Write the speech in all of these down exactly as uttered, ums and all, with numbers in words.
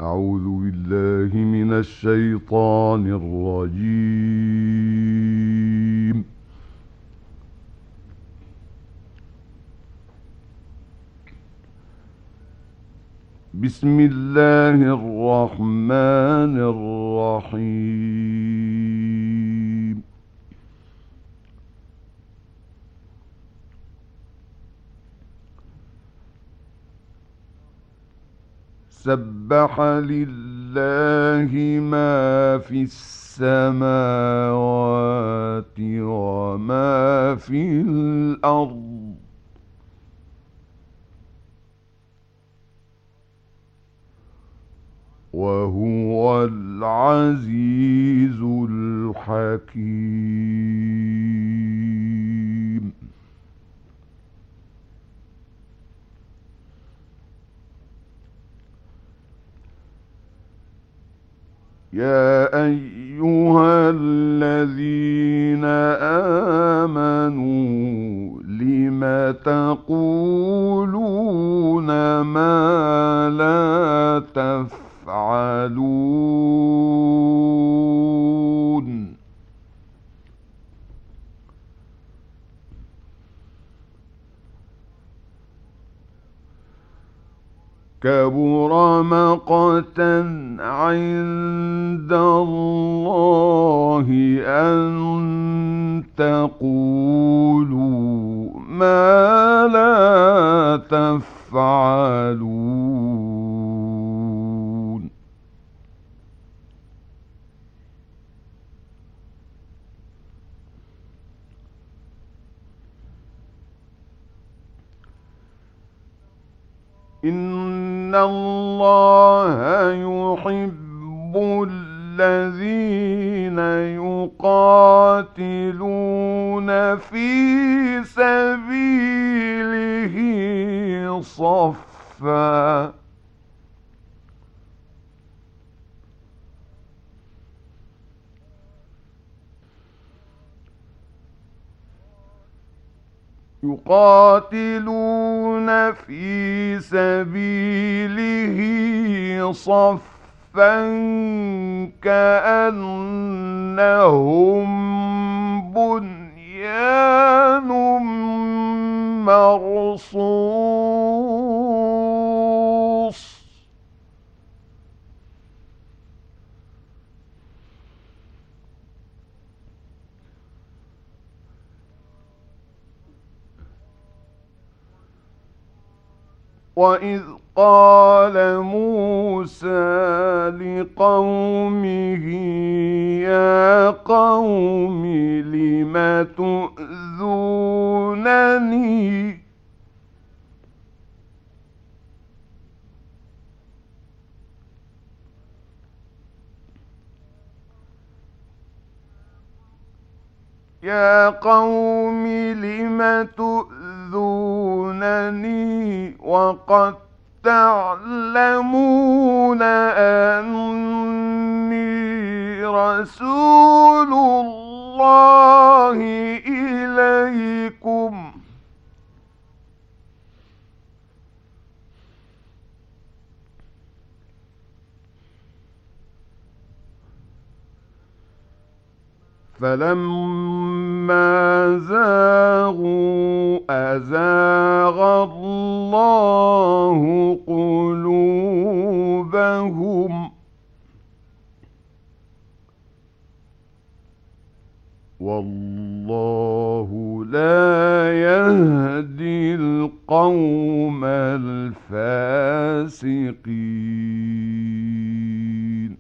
أعوذ بالله من الشيطان الرجيم. بسم الله الرحمن الرحيم. سبح لله ما في السماوات وما في الأرض وهو العزيز الحكيم. يا أيها الذين آمنوا لم تقولون ما لا تفعلون؟ كبر مقتا عند الله أن تقولوا ما لا تفعلون. إن الله يحب الذين يقاتلون في سبيله صفا يقاتلون في سبيله صفا كأنهم بنيان مرصوص. وإذ قال موسى لقومه يا قوم لم تؤذونني يا قوم لم تؤذونني وقد تعلمون أني رسول الله إليكم فلما زاغوا أزاغ الله قلوبهم والله لا يهدي القوم الفاسقين.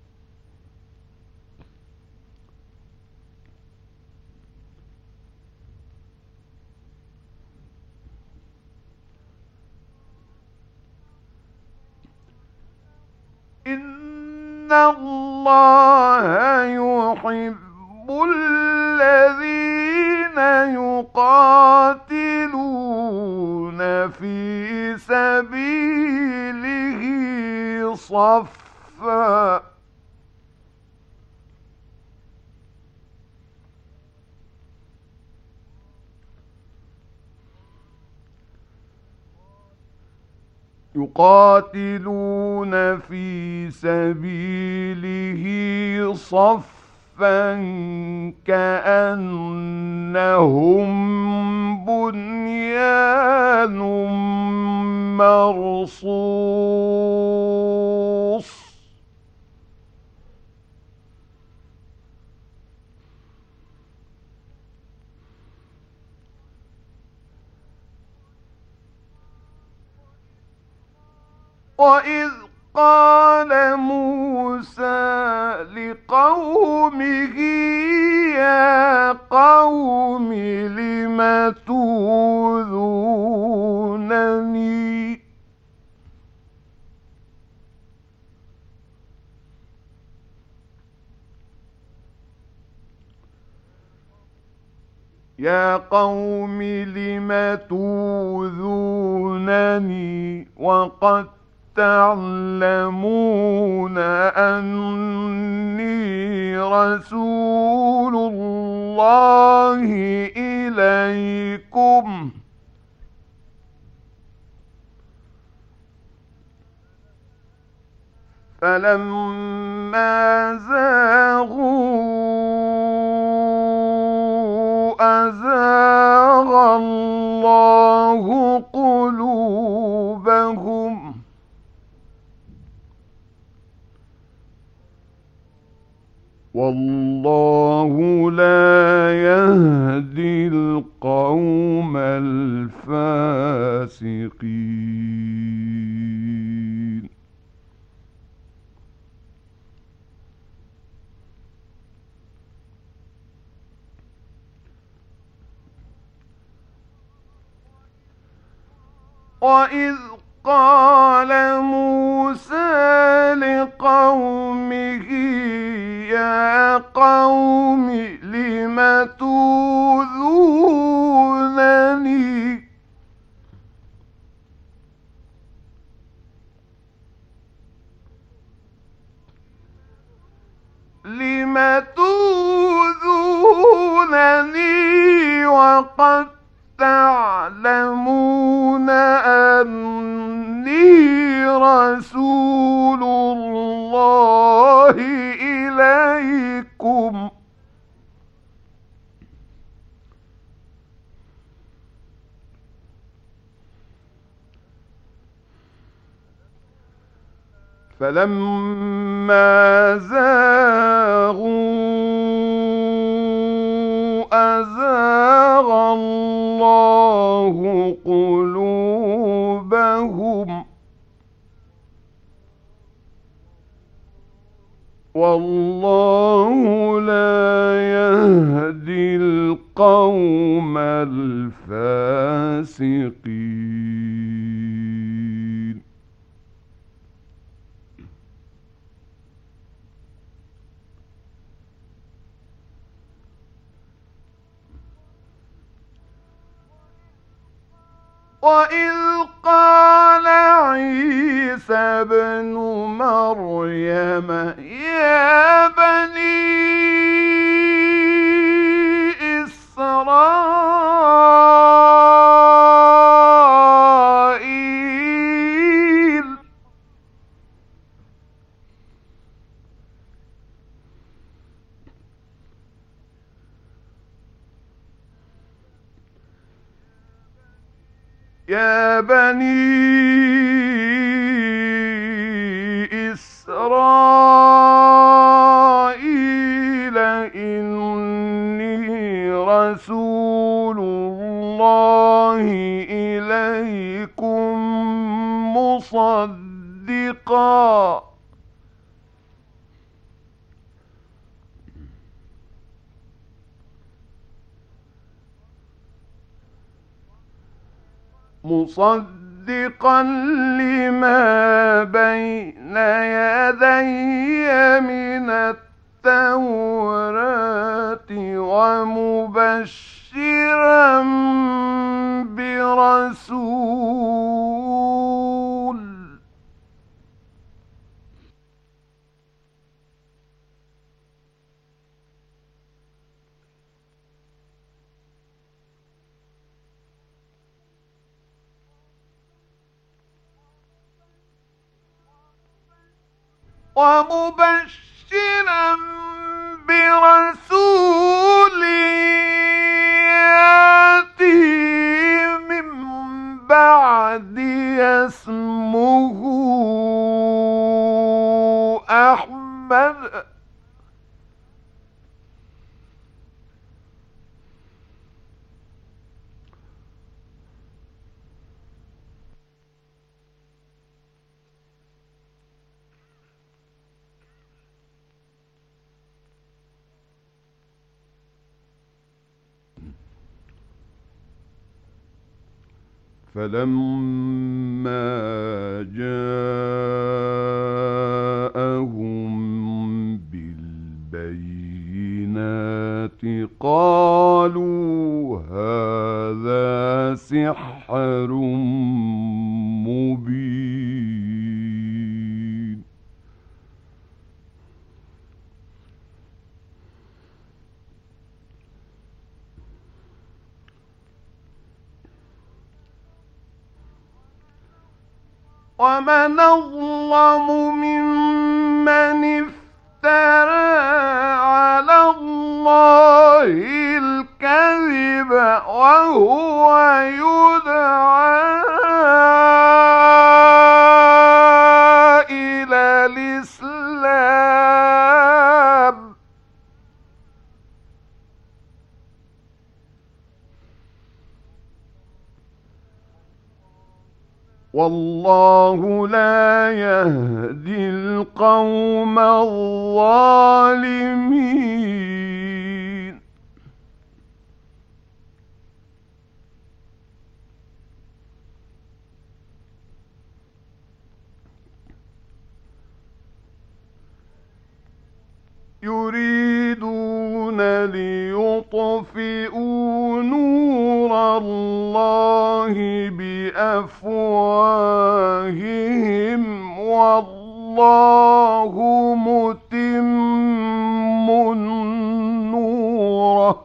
إن الله يحب الذين يقاتلون في سبيله صفا يقاتلون في سبيله صفا كأنهم بنيان مرصوص وإذ قال موسى لقومه يا قوم لم توذونني يا قوم لم توذونني وقد تعلمون أني رسول الله إليكم فلما زاغوا أزاغ الله قلوبهم والله لا يهدي القوم الفاسقين وإذ قال موسى لقومه يا قوم لم توذونني لم توذونني وقد تعلمون أني رسول الله إليكم فلما زاغوا أزاغ الله قلوبهم والله لا يهدي القوم الفاسقين وإذ قال عيسى ابن مريم يا بني إسرائيل يا بني إسرائيل إني رسول الله إليكم مصدقا مصدقا لما بين يدي من التوراة ومبشرا برسول ومبشرا برسول يأتي من بعدي اسمه أحمد. فلما جاءهم بالبينات قالوا هذا سحر مبين. ومن أظلم ممن افترى على الله الكذب وهو يدعى إلى الإسلام. والله لا يهدي القوم الظالمين. يريدون ليطفئوا نور الله بأفواههم والله متم نوره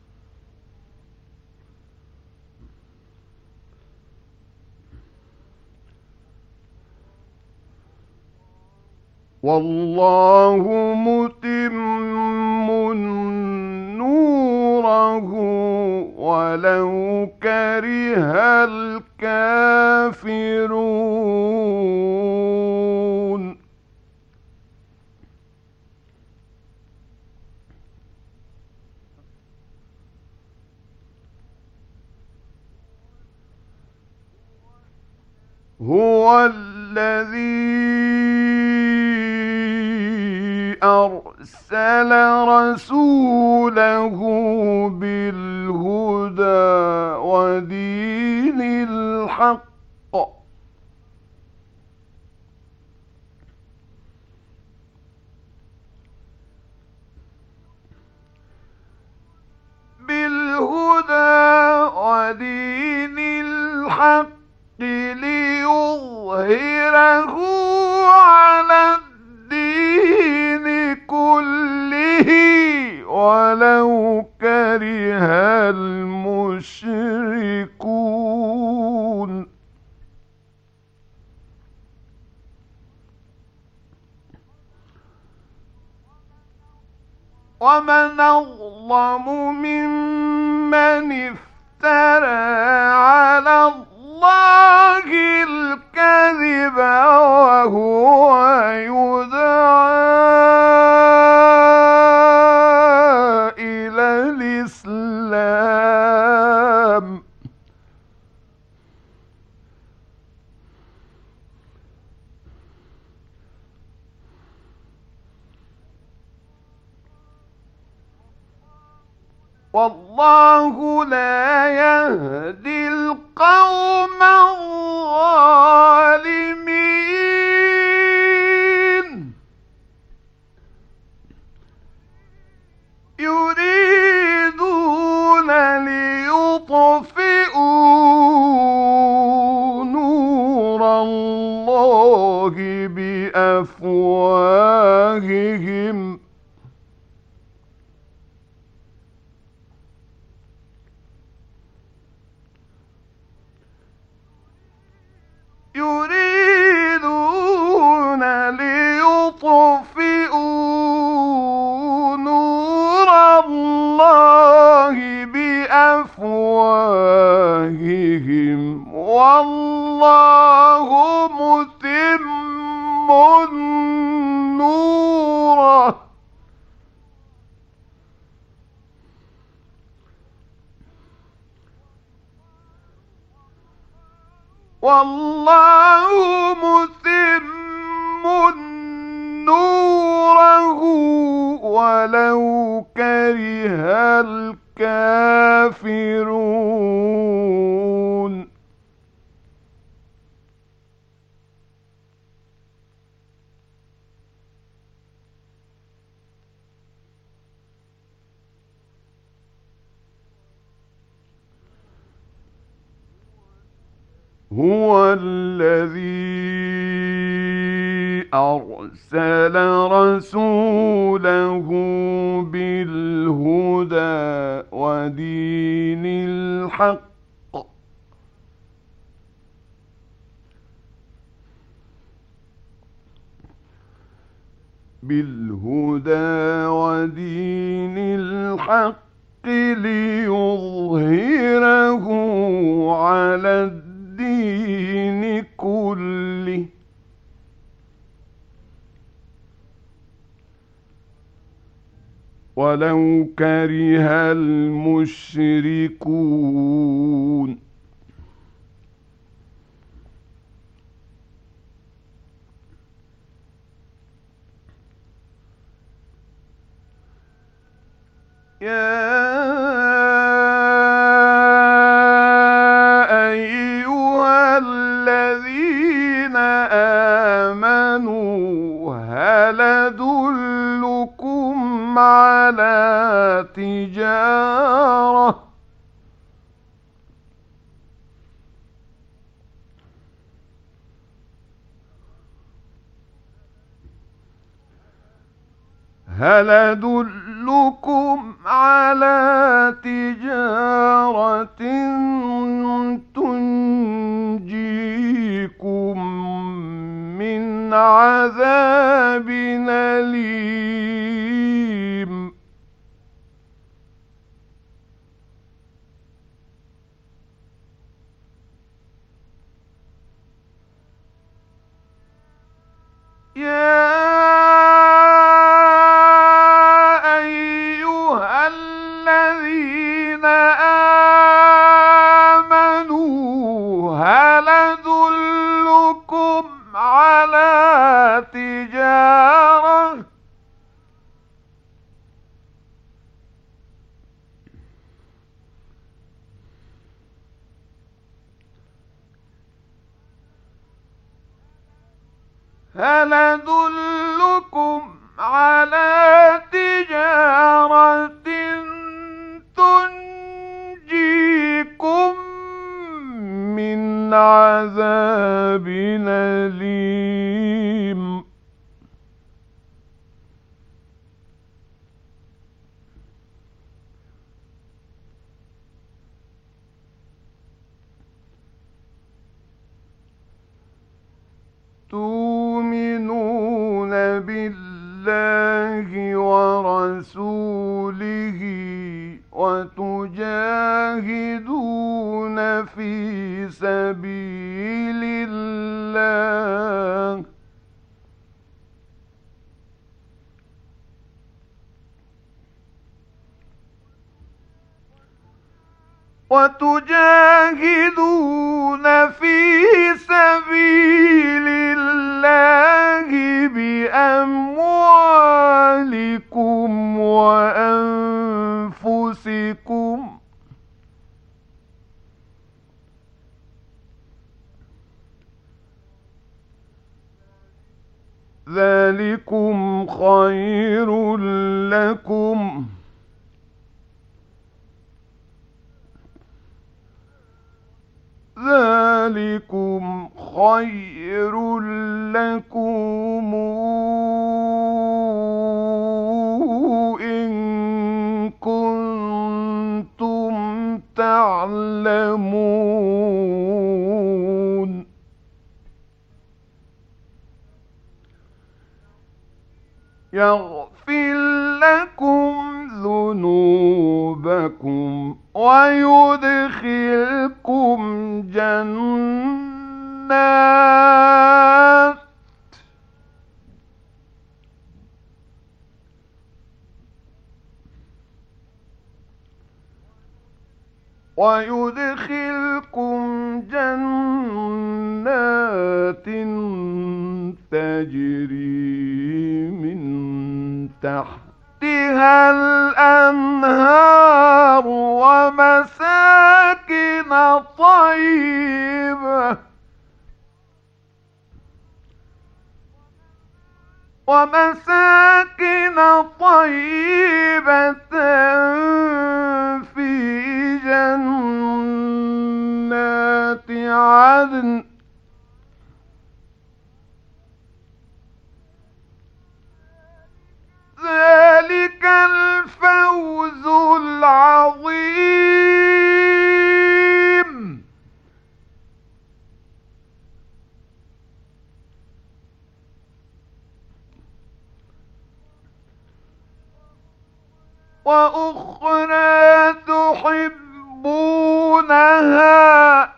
والله متم نوره ولو كره الكافرون. هو الذي أرسل رسوله بالهدى ودين الحق بالهدى ودين الحق ليظهره على الدين كله ولو كره المشركون. ومن أظلم ممن افترى على الله الكذب وهو يدعى إلى الإسلام. والله لا يهدي القوم الظالمين. يريدون ليطفئوا نور الله بأفواههم يريدون ليطفئوا والله متم نوره ولو كره الكافرون. هو الذي أرسل رسوله بالهدى ودين الحق بالهدى ودين الحق ليظهره على الدين كله ولو كره المشركون. يا أيها الذين آمنوا هل أدلكم على تجارة هل أدلكم على تجارة تنجيكم من عذاب أليم. يا هل أدلكم على تجارة هل أدلكم على تجارة تنجيكم من عذاب أليم. تؤمنون بالله ورسوله وتجاهدون في سبيل الله وتجاهدون في سبيل الله بأموالكم وأنفسكم ذلكم خير لكم ذلكم خير لكم إن كنتم تعلمون. يغفر لكم ذنوبكم ويدخلكم جنات ويدخلكم جنات تجري من تحتها الأنهار ومساكن طيبة ومساكن طيبة في جنات عدن ذلك الفوز العظيم. وأخرى تحبونها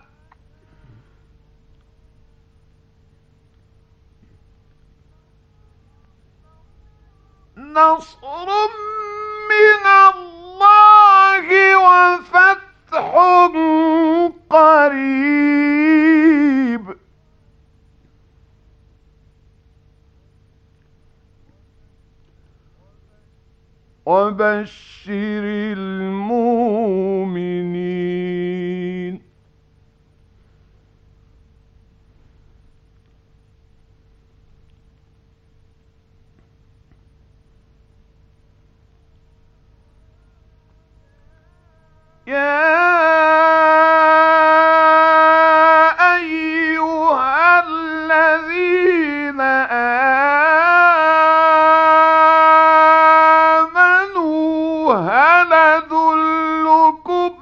نصر من الله وفتح قريب وبشر المؤمنين. يا أيها الذين آمنوا هل أدلكم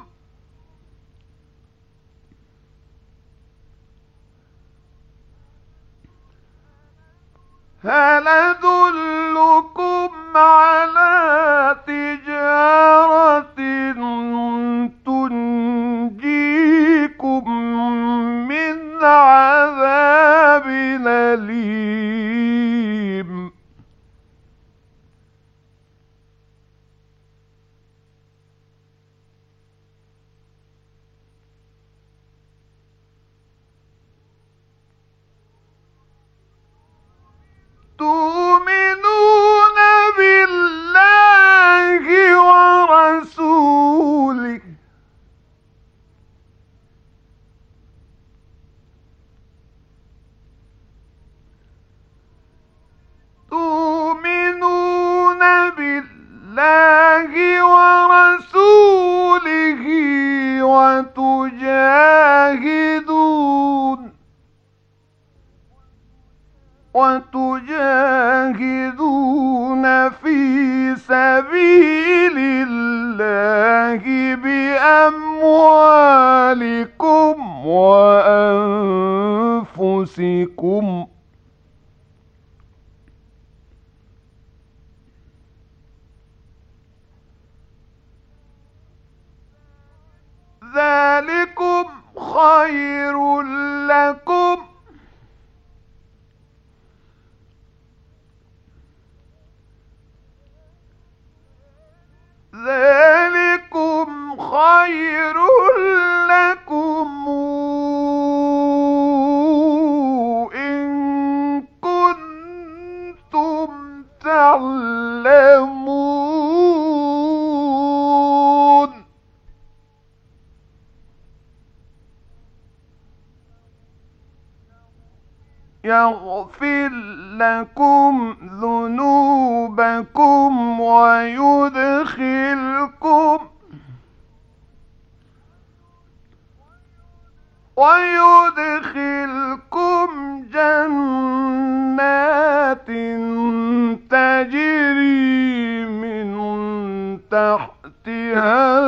هل أدلكم على تجارة تنجيكم من عذاب أليم تؤمنون بالله ورسوله تؤمنون بالله ورسوله وتجاهدون وتجاهدون في سبيل الله بأموالكم وأنفسكم ذلكم خير لكم ذلكم خير لكم إن كنتم تعلمون. يغفر لكم ذنوبكم ويدخلكم ويدخلكم جنات تجري من تحتها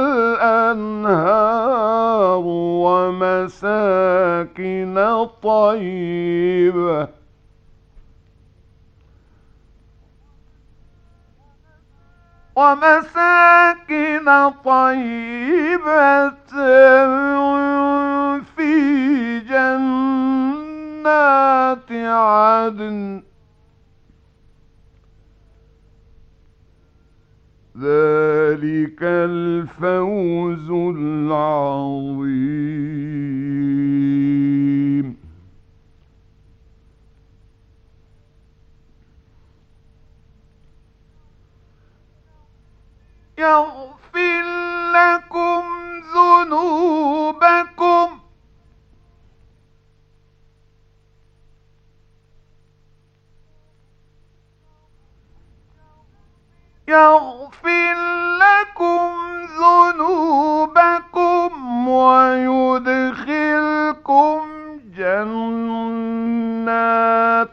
الأنهار ومساكن طيبة ومساكن طيبة في جنات عدن ذلك الفوز العظيم. يغفر لكم ذنوبكم يغفر لكم ذنوبكم ويدخلكم جنات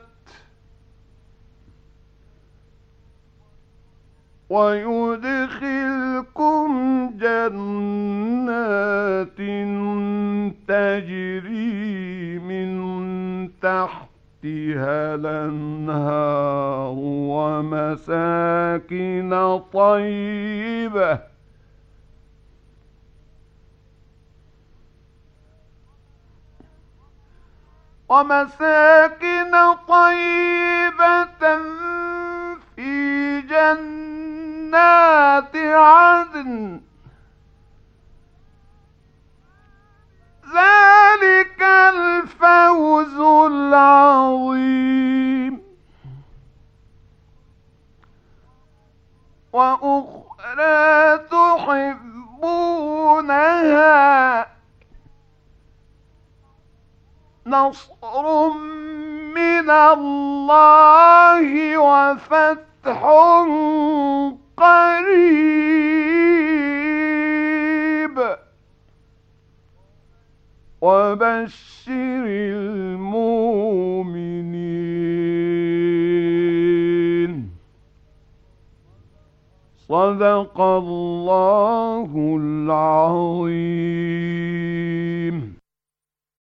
ويدخلكم جنات تجري من تحتها الأنهار ومساكن طيبة ومساكن طيبة في جنات عدن ذلك الفوز العظيم. وأخرى تحبونها نصر من الله وفتح قريب وبشر المؤمنين. صدق الله العظيم.